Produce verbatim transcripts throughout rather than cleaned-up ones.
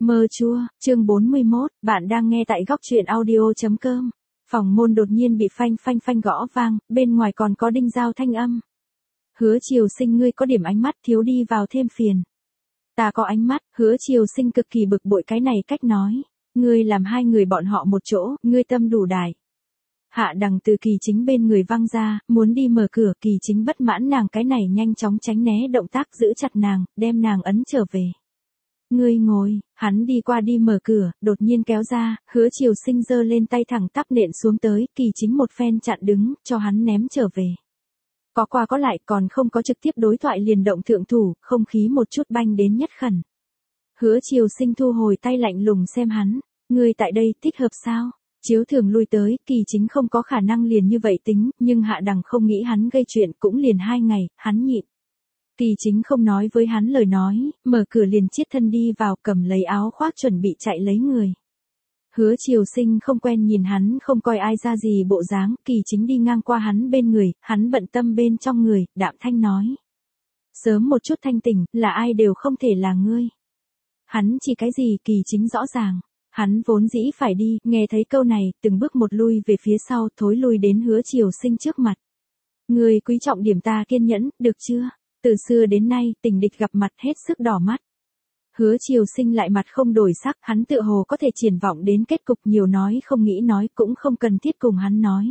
Mơ chua, chương bốn mươi mốt, bạn đang nghe tại góc truyện audio.com. Phòng môn đột nhiên bị phanh phanh phanh gõ vang, bên ngoài còn có đinh dao thanh âm. Hứa Triều Sinh, ngươi có điểm ánh mắt thiếu đi vào thêm phiền. Ta có ánh mắt, Hứa Triều Sinh cực kỳ bực bội cái này cách nói. Ngươi làm hai người bọn họ một chỗ, ngươi tâm đủ đại. Hạ Đằng từ Kỳ Chính bên người văng ra, muốn đi mở cửa, Kỳ Chính bất mãn nàng cái này nhanh chóng tránh né động tác giữ chặt nàng, đem nàng ấn trở về. Ngươi ngồi, hắn đi qua đi mở cửa, đột nhiên kéo ra, Hứa Triều Sinh giơ lên tay thẳng tắp nện xuống tới, Kỳ Chính một phen chặn đứng, cho hắn ném trở về. Có qua có lại, còn không có trực tiếp đối thoại liền động thượng thủ, không khí một chút banh đến nhất khẩn. Hứa Triều Sinh thu hồi tay lạnh lùng xem hắn, ngươi tại đây thích hợp sao? Chiếu thường lui tới, Kỳ Chính không có khả năng liền như vậy tính, nhưng Hạ Đằng không nghĩ hắn gây chuyện, cũng liền hai ngày, hắn nhịn. Kỳ Chính không nói với hắn lời nói, mở cửa liền chiết thân đi vào, cầm lấy áo khoác chuẩn bị chạy lấy người. Hứa Triều Sinh không quen nhìn hắn không coi ai ra gì bộ dáng, Kỳ Chính đi ngang qua hắn bên người, hắn bận tâm bên trong người, đạm thanh nói. Sớm một chút thanh tỉnh, là ai đều không thể là ngươi. Hắn chỉ cái gì Kỳ Chính rõ ràng. Hắn vốn dĩ phải đi, nghe thấy câu này, từng bước một lui về phía sau, thối lui đến Hứa Triều Sinh trước mặt. Ngươi quý trọng điểm ta kiên nhẫn, được chưa? Từ xưa đến nay, tình địch gặp mặt hết sức đỏ mắt. Hứa Triều Sinh lại mặt không đổi sắc, hắn tựa hồ có thể triển vọng đến kết cục, nhiều nói không nghĩ nói, cũng không cần thiết cùng hắn nói.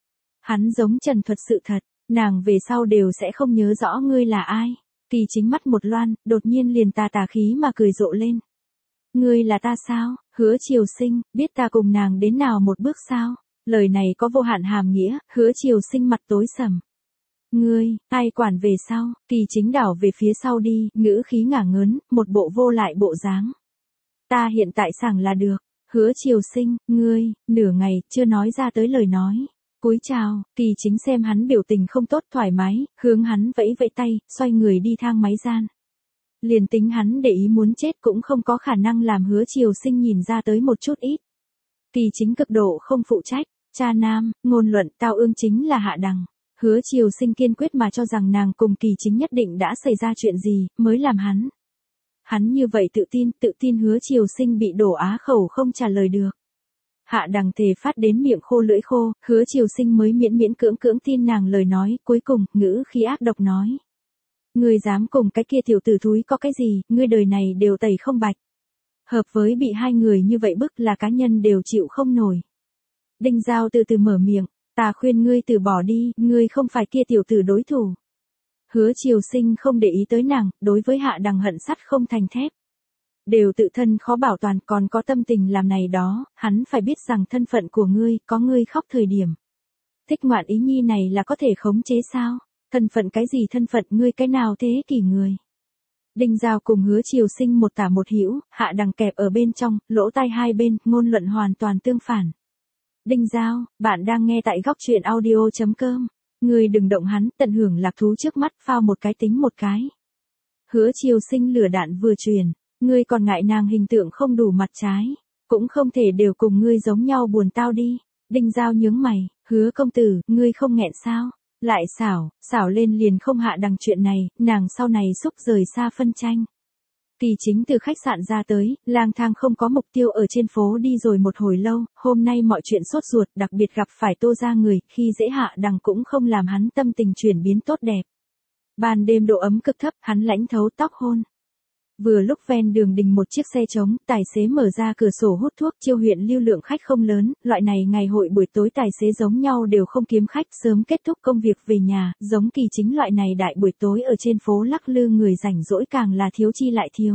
Hắn giống trần thuật sự thật, nàng về sau đều sẽ không nhớ rõ ngươi là ai. Kỳ Chính mắt một loan, đột nhiên liền tà tà khí mà cười rộ lên. Ngươi là ta sao? Hứa Triều Sinh, biết ta cùng nàng đến nào một bước sao? Lời này có vô hạn hàm nghĩa, Hứa Triều Sinh mặt tối sầm. Ngươi, ai quản về sau? Kỳ Chính đảo về phía sau đi, ngữ khí ngả ngớn, một bộ vô lại bộ dáng. Ta hiện tại sảng là được. Hứa Triều Sinh, ngươi, nửa ngày, chưa nói ra tới lời nói. Cúi chào, Kỳ Chính xem hắn biểu tình không tốt thoải mái, hướng hắn vẫy vẫy tay, xoay người đi thang máy gian. Liền tính hắn để ý muốn chết cũng không có khả năng làm Hứa Triều Sinh nhìn ra tới một chút ít. Kỳ Chính cực độ không phụ trách, cha nam, ngôn luận tao ương chính là Hạ Đằng. Hứa Triều Sinh kiên quyết mà cho rằng nàng cùng Kỳ Chính nhất định đã xảy ra chuyện gì, mới làm hắn. Hắn như vậy tự tin, tự tin Hứa Triều Sinh bị đổ á khẩu không trả lời được. Hạ Đằng thề phát đến miệng khô lưỡi khô, Hứa Triều Sinh mới miễn miễn cưỡng cưỡng tin nàng lời nói, cuối cùng, ngữ khí ác độc nói. Ngươi dám cùng cái kia tiểu tử thúi có cái gì, ngươi đời này đều tẩy không bạch. Hợp với bị hai người như vậy bức là cá nhân đều chịu không nổi. Đinh Giao từ từ mở miệng, ta khuyên ngươi từ bỏ đi, ngươi không phải kia tiểu tử đối thủ. Hứa Triều Sinh không để ý tới nàng, đối với Hạ Đằng hận sắt không thành thép. Đều tự thân khó bảo toàn, còn có tâm tình làm này đó, hắn phải biết rằng thân phận của ngươi, có ngươi khóc thời điểm. Thích ngoạn ý nhi này là có thể khống chế sao? Thân phận cái gì thân phận, ngươi cái nào thế kỷ người? Đinh Giao cùng Hứa Triều Sinh một tả một hữu, Hạ Đằng kẹp ở bên trong, lỗ tai hai bên, ngôn luận hoàn toàn tương phản. Đinh Giao, bạn đang nghe tại góc truyện audio.com. Ngươi đừng động hắn, tận hưởng lạc thú trước mắt, phao một cái tính một cái. Hứa Triều Sinh lửa đạn vừa truyền, ngươi còn ngại nàng hình tượng không đủ mặt trái, cũng không thể đều cùng ngươi giống nhau buồn tao đi. Đinh Giao nhướng mày, Hứa công tử, ngươi không nghẹn sao? Lại xảo, xảo lên liền không Hạ Đằng chuyện này, nàng sau này xúc rời xa phân tranh. Kỳ Chính từ khách sạn ra tới, lang thang không có mục tiêu ở trên phố đi rồi một hồi lâu, hôm nay mọi chuyện sốt ruột, đặc biệt gặp phải Tô gia người, khi dễ Hạ Đằng cũng không làm hắn tâm tình chuyển biến tốt đẹp. Ban đêm độ ấm cực thấp, hắn lãnh thấu tóc hôn. Vừa lúc ven đường đình một chiếc xe trống, tài xế mở ra cửa sổ hút thuốc, Chiêu huyện lưu lượng khách không lớn, loại này ngày hội buổi tối tài xế giống nhau đều không kiếm khách, sớm kết thúc công việc về nhà, giống Kỳ Chính loại này đại buổi tối ở trên phố lắc lư người rảnh rỗi càng là thiếu chi lại thiếu.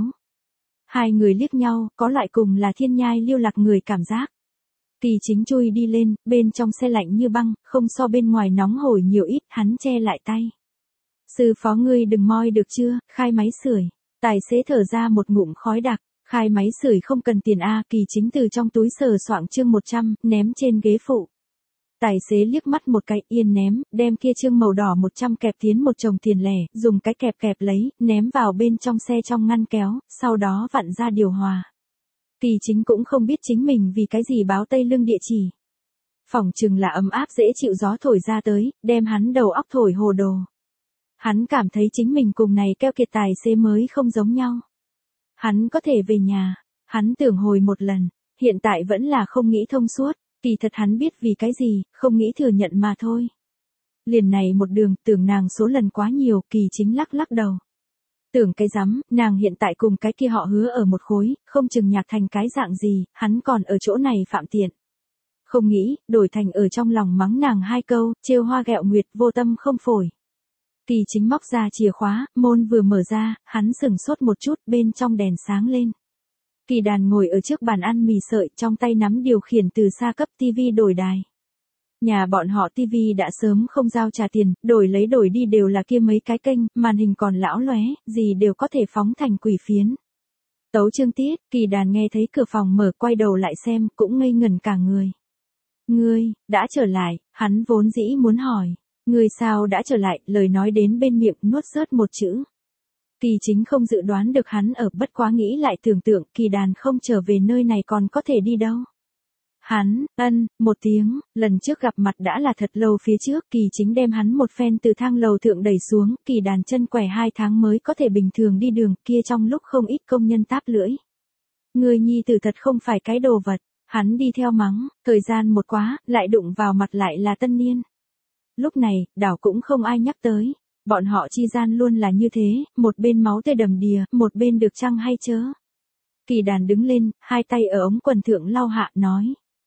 Hai người liếc nhau, có loại cùng là thiên nhai lưu lạc người cảm giác. Kỳ Chính chui đi lên, bên trong xe lạnh như băng, không so bên ngoài nóng hổi nhiều ít, hắn che lại tay. Sư phó ngươi đừng moi được chưa, khai máy sưởi. Tài xế thở ra một ngụm khói đặc, khai máy sưởi không cần tiền a. Kỳ Chính từ trong túi sờ soạng chương một trăm, ném trên ghế phụ. Tài xế liếc mắt một cái yên ném, đem kia chương màu đỏ một trăm kẹp tiến một chồng tiền lẻ, dùng cái kẹp kẹp lấy, ném vào bên trong xe trong ngăn kéo, sau đó vặn ra điều hòa. Kỳ Chính cũng không biết chính mình vì cái gì báo Tây Lương địa chỉ. Phỏng chừng là ấm áp dễ chịu gió thổi ra tới, đem hắn đầu óc thổi hồ đồ. Hắn cảm thấy chính mình cùng này keo kiệt tài xế mới không giống nhau. Hắn có thể về nhà, Hắn tưởng hồi một lần, hiện tại vẫn là không nghĩ thông suốt, kỳ thật hắn biết vì cái gì, không nghĩ thừa nhận mà thôi. Liền này một đường, tưởng nàng số lần quá nhiều, Kỳ Chính lắc lắc đầu. Tưởng cái rắm, nàng hiện tại cùng cái kia họ Hứa ở một khối, không chừng nhạc thành cái dạng gì, hắn còn ở chỗ này phạm tiện. Không nghĩ, đổi thành ở trong lòng mắng nàng hai câu, trêu hoa ghẹo nguyệt, vô tâm không phổi. Kỳ Chính móc ra chìa khóa, môn vừa mở ra, hắn sửng sốt một chút, bên trong đèn sáng lên. Kỳ Đàn ngồi ở trước bàn ăn mì sợi, trong tay nắm điều khiển từ xa cấp tivi đổi đài. Nhà bọn họ tivi đã sớm không giao trả tiền, đổi lấy đổi đi đều là kia mấy cái kênh, màn hình còn lão lóe, gì đều có thể phóng thành quỷ phiến. Tấu chương tiết, Kỳ Đàn nghe thấy cửa phòng mở, quay đầu lại xem, cũng ngây ngẩn cả người. Ngươi, đã trở lại, hắn vốn dĩ muốn hỏi. Ngươi sao đã trở lại, lời nói đến bên miệng nuốt rớt một chữ. Kỳ Chính không dự đoán được hắn ở, bất quá nghĩ lại tưởng tượng, Kỳ Đàn không trở về nơi này còn có thể đi đâu. Hắn, ân, một tiếng, lần trước gặp mặt đã là thật lâu phía trước, Kỳ Chính đem hắn một phen từ thang lầu thượng đẩy xuống, Kỳ Đàn chân quẻ hai tháng mới có thể bình thường đi đường, kia trong lúc không ít công nhân táp lưỡi. Người nhi tử thật không phải cái đồ vật, hắn đi theo mắng, thời gian một quá, lại đụng vào mặt lại là tân niên. Lúc này, đảo cũng không ai nhắc tới, bọn họ chi gian luôn là như thế, một bên máu tươi đầm đìa, một bên được chăng hay chớ. Kỳ Đàn đứng lên, hai tay ở ống quần thượng lau hạ, nói.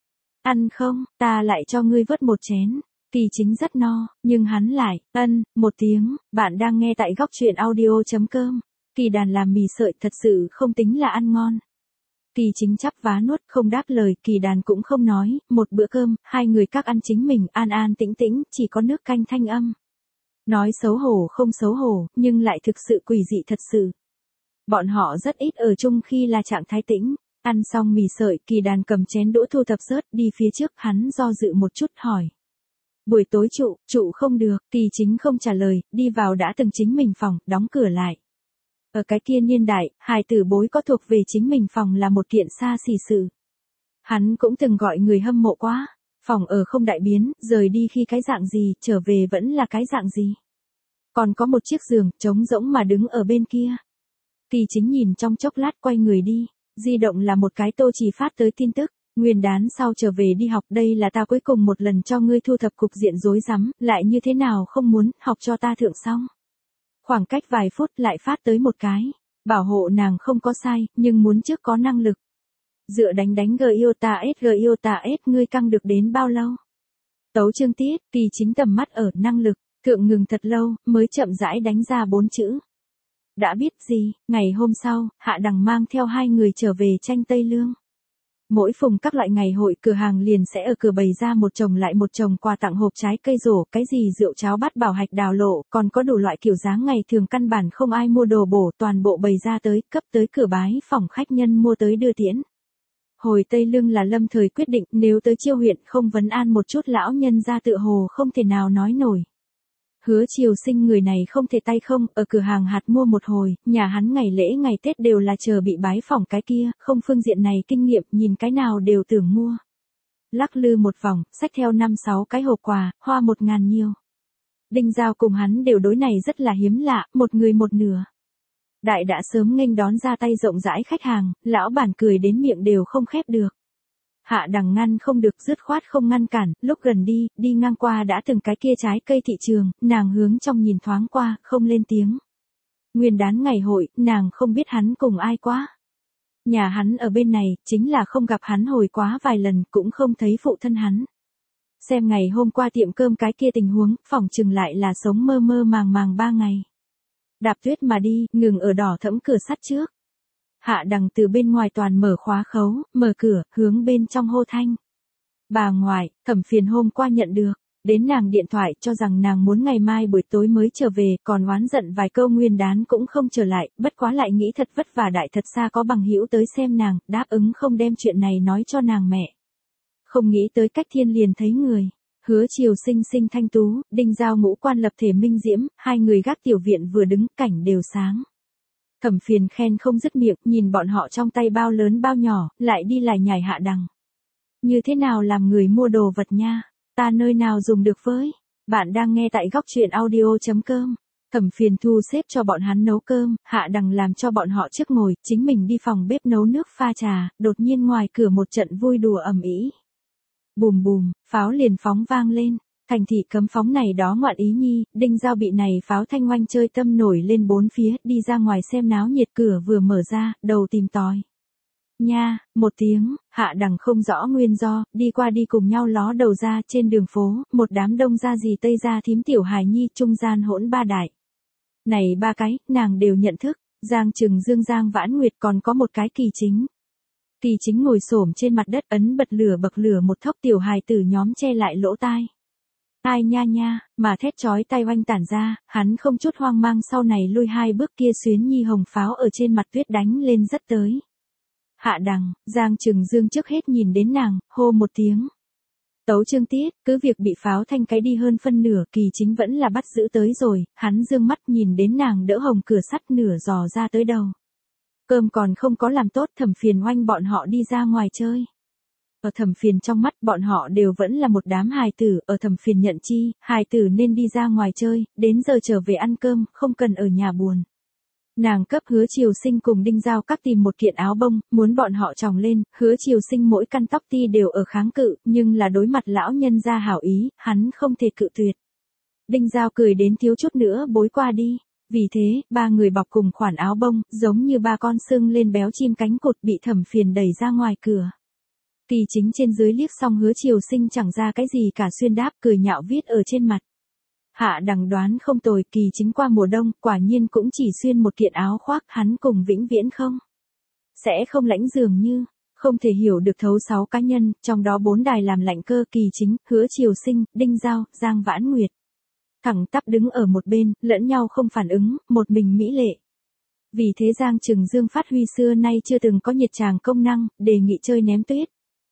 Ăn không, ta lại cho ngươi vớt một chén. Kỳ Chính rất no, nhưng hắn lại, ân, một tiếng, bạn đang nghe tại góc truyện audio.com. Kỳ Đàn làm mì sợi thật sự không tính là ăn ngon. Kỳ Chính chắp vá nuốt, không đáp lời, Kỳ Đàn cũng không nói, một bữa cơm, hai người các ăn chính mình, an an tĩnh tĩnh, chỉ có nước canh thanh âm. Nói xấu hổ không xấu hổ, nhưng lại thực sự quỷ dị thật sự. Bọn họ rất ít ở chung khi là trạng thái tĩnh. Ăn xong mì sợi, Kỳ Đàn cầm chén đũa thu thập rớt, đi phía trước, hắn do dự một chút hỏi. Buổi tối trụ, trụ không được, Kỳ Chính không trả lời, đi vào đã từng chính mình phòng, đóng cửa lại. Ở cái kia niên đại, hài tử bối có thuộc về chính mình phòng là một kiện xa xỉ sự. Hắn cũng từng gọi người hâm mộ quá, phòng ở không đại biến, rời đi khi cái dạng gì, trở về vẫn là cái dạng gì. Còn có một chiếc giường, trống rỗng mà đứng ở bên kia. Kỳ Chính nhìn trong chốc lát quay người đi. Di động là một cái Tô Chỉ phát tới tin tức, Nguyên đán sau trở về đi học, đây là ta cuối cùng một lần cho ngươi thu thập cục diện rối rắm, lại như thế nào không muốn, học cho ta thượng xong. Khoảng cách vài phút lại phát tới một cái, bảo hộ nàng không có sai, nhưng muốn trước có năng lực. Dựa đánh đánh G yêu ta S G yêu ta S, ngươi căng được đến bao lâu? Tấu chương tiết, Kỳ Chính tầm mắt ở năng lực, thượng ngừng thật lâu, mới chậm rãi đánh ra bốn chữ. Đã biết gì, ngày hôm sau, Hạ Đằng mang theo hai người trở về Tranh Tây Lương. Mỗi phùng các loại ngày hội, cửa hàng liền sẽ ở cửa bày ra một chồng lại một chồng quà tặng, hộp trái cây rổ, cái gì rượu cháo bát bảo hạch đào lộ, còn có đủ loại kiểu dáng ngày thường căn bản không ai mua đồ bổ, toàn bộ bày ra tới, cấp tới cửa bái phòng khách nhân mua tới đưa tiễn. Hồi Tây Lương là lâm thời quyết định, nếu tới Chiêu huyện không vấn an một chút lão nhân ra tựa hồ không thể nào nói nổi. Hứa Triều Sinh người này không thể tay không, ở cửa hàng hạt mua một hồi, nhà hắn ngày lễ ngày Tết đều là chờ bị bái phỏng cái kia, không phương diện này kinh nghiệm, nhìn cái nào đều tưởng mua. Lắc lư một vòng, xách theo năm sáu cái hộp quà, hoa một ngàn nhiều. Đinh Giao cùng hắn đều đối này rất là hiếm lạ, một người một nửa. Đại đã sớm nghênh đón ra tay rộng rãi khách hàng, lão bản cười đến miệng đều không khép được. Hạ Đằng ngăn không được, dứt khoát không ngăn cản, lúc gần đi, đi ngang qua đã từng cái kia trái cây thị trường, nàng hướng trong nhìn thoáng qua, không lên tiếng. Nguyên đán ngày hội, nàng không biết hắn cùng ai quá. Nhà hắn ở bên này, chính là không gặp hắn hồi quá vài lần, cũng không thấy phụ thân hắn. Xem ngày hôm qua tiệm cơm cái kia tình huống, phỏng chừng lại là sống mơ mơ màng màng ba ngày. Đạp tuyết mà đi, ngừng ở đỏ thẫm cửa sắt trước. Hạ Đằng từ bên ngoài toàn mở khóa khấu, mở cửa, hướng bên trong hô thanh. Bà ngoại, Thẩm Phiền hôm qua nhận được, đến nàng điện thoại cho rằng nàng muốn ngày mai buổi tối mới trở về, còn oán giận vài câu nguyên đán cũng không trở lại, bất quá lại nghĩ thật vất vả đại thật xa có bằng hữu tới xem nàng, đáp ứng không đem chuyện này nói cho nàng mẹ. Không nghĩ tới cách thiên liền thấy người. Hứa Triều Sinh sinh thanh tú, Đinh Giao ngũ quan lập thể minh diễm, hai người gác tiểu viện vừa đứng, cảnh đều sáng. Thẩm Phiền khen không dứt miệng, nhìn bọn họ trong tay bao lớn bao nhỏ, lại đi lại nhảy Hạ Đằng. Như thế nào làm người mua đồ vật nha, ta nơi nào dùng được với. Bạn đang nghe tại góc truyện audio chấm com. Thẩm Phiền thu xếp cho bọn hắn nấu cơm, Hạ Đằng làm cho bọn họ trước ngồi, chính mình đi phòng bếp nấu nước pha trà, đột nhiên ngoài cửa một trận vui đùa ầm ĩ. Bùm bùm, pháo liền phóng vang lên, thành thị cấm phóng này đó ngoạn ý nhi, Đinh Giao bị này pháo thanh oanh chơi tâm nổi lên bốn phía, đi ra ngoài xem náo nhiệt, cửa vừa mở ra, đầu tìm tòi. Nha, một tiếng, Hạ Đằng không rõ nguyên do, đi qua đi cùng nhau ló đầu ra trên đường phố, một đám đông ra gì tây ra thím tiểu hài nhi trung gian hỗn ba đại. Này ba cái, nàng đều nhận thức, Giang Trừng Dương Giang Vãn Nguyệt còn có một cái Kỳ Chính. Kỳ Chính ngồi xổm trên mặt đất ấn bật lửa bậc lửa một thốc tiểu hài tử nhóm che lại lỗ tai. Ai nha nha, mà thét chói tai oanh tản ra, hắn không chút hoang mang sau này lui hai bước kia xuyến nhi hồng pháo ở trên mặt tuyết đánh lên rất tới. Hạ Đằng, Giang Trừng Dương trước hết nhìn đến nàng, hô một tiếng. Tấu chương tiết, cứ việc bị pháo thanh cái đi hơn phân nửa, Kỳ Chính vẫn là bắt giữ tới rồi, hắn dương mắt nhìn đến nàng đỡ hồng cửa sắt nửa dò ra tới đầu. Cơm còn không có làm tốt, Thẩm Phiền oanh bọn họ đi ra ngoài chơi. Ở Thẩm Phiền trong mắt bọn họ đều vẫn là một đám hài tử, ở Thẩm Phiền nhận chi, hài tử nên đi ra ngoài chơi, đến giờ trở về ăn cơm, không cần ở nhà buồn. Nàng cấp Hứa Triều Sinh cùng Đinh Giao các tìm một kiện áo bông, muốn bọn họ tròng lên, Hứa Triều Sinh mỗi căn tóc ti đều ở kháng cự, nhưng là đối mặt lão nhân gia hảo ý, hắn không thể cự tuyệt. Đinh Giao cười đến thiếu chút nữa bối qua đi. Vì thế, ba người bọc cùng khoản áo bông, giống như ba con sưng lên béo chim cánh cụt bị Thẩm Phiền đẩy ra ngoài cửa. Kỳ Chính trên dưới liếc xong Hứa Triều Sinh chẳng ra cái gì cả xuyên đáp cười nhạo viết ở trên mặt. Hạ Đằng đoán không tồi, Kỳ Chính qua mùa đông, quả nhiên cũng chỉ xuyên một kiện áo khoác, hắn cùng vĩnh viễn không. Sẽ không lãnh dường như, không thể hiểu được thấu sáu cá nhân, trong đó bốn đài làm lạnh cơ Kỳ Chính, Hứa Triều Sinh, Đinh Giao, Giang Vãn Nguyệt. Thẳng tắp đứng ở một bên, lẫn nhau không phản ứng, một mình mỹ lệ. Vì thế Giang Trừng Dương phát huy xưa nay chưa từng có nhiệt tràng công năng, đề nghị chơi ném tuyết.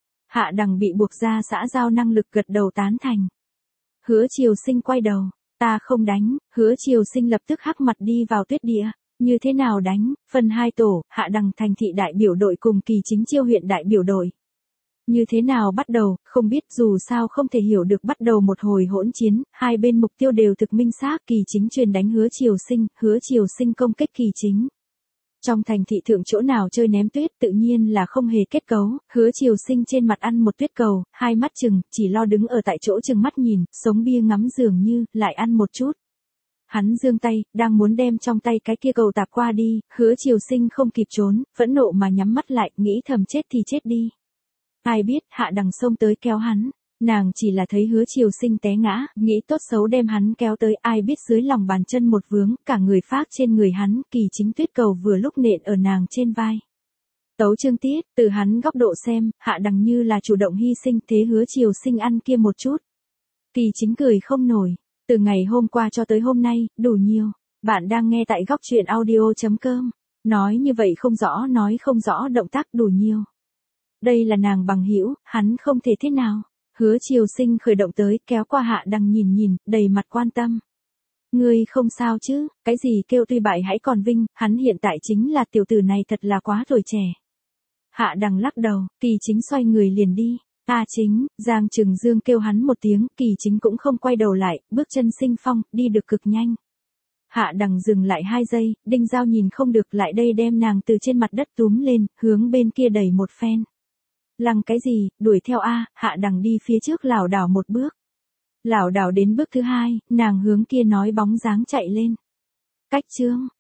Hạ Đằng bị buộc ra xã giao năng lực gật đầu tán thành. Hứa Triều Sinh quay đầu, ta không đánh, Hứa Triều Sinh lập tức hắc mặt đi vào tuyết địa. Như thế nào đánh, phân hai tổ, Hạ Đằng thành thị đại biểu đội cùng Kỳ Chính chiêu huyện đại biểu đội. Như thế nào bắt đầu, không biết, dù sao không thể hiểu được bắt đầu một hồi hỗn chiến, hai bên mục tiêu đều thực minh xác, Kỳ Chính truyền đánh Hứa Triều Sinh, Hứa Triều Sinh công kích Kỳ Chính. Trong thành thị thượng chỗ nào chơi ném tuyết tự nhiên là không hề kết cấu, Hứa Triều Sinh trên mặt ăn một tuyết cầu, hai mắt chừng, chỉ lo đứng ở tại chỗ chừng mắt nhìn, sống bia ngắm dường như, lại ăn một chút. Hắn giương tay, đang muốn đem trong tay cái kia cầu tạp qua đi, Hứa Triều Sinh không kịp trốn, phẫn nộ mà nhắm mắt lại, nghĩ thầm chết thì chết đi. Ai biết, Hạ Đằng xông tới kéo hắn, nàng chỉ là thấy Hứa Triều Sinh té ngã, nghĩ tốt xấu đem hắn kéo tới, ai biết dưới lòng bàn chân một vướng, cả người phác trên người hắn, Kỳ Chính tuyết cầu vừa lúc nện ở nàng trên vai. Tấu chương tiết, từ hắn góc độ xem, Hạ Đằng như là chủ động hy sinh, thế Hứa Triều Sinh ăn kia một chút. Kỳ Chính cười không nổi, từ ngày hôm qua cho tới hôm nay, đủ nhiều. Bạn đang nghe tại góc truyện audio chấm com, nói như vậy không rõ nói không rõ động tác đủ nhiều. Đây là nàng bằng hữu, hắn không thể thế nào. Hứa Triều Sinh khởi động tới, kéo qua Hạ Đằng nhìn nhìn, đầy mặt quan tâm. Ngươi không sao chứ, cái gì kêu tuy bại hãy còn vinh, hắn hiện tại chính là tiểu tử này thật là quá tuổi trẻ. Hạ Đằng lắc đầu, Kỳ Chính xoay người liền đi. Ta Chính, Giang Trừng Dương kêu hắn một tiếng, Kỳ Chính cũng không quay đầu lại, bước chân sinh phong, đi được cực nhanh. Hạ Đằng dừng lại hai giây, Đinh Giao nhìn không được lại đây đem nàng từ trên mặt đất túm lên, hướng bên kia đẩy một phen. Lăng cái gì, đuổi theo a, Hạ Đằng đi phía trước lảo đảo một bước. Lảo đảo đến bước thứ hai, nàng hướng kia nói bóng dáng chạy lên. Cách chương,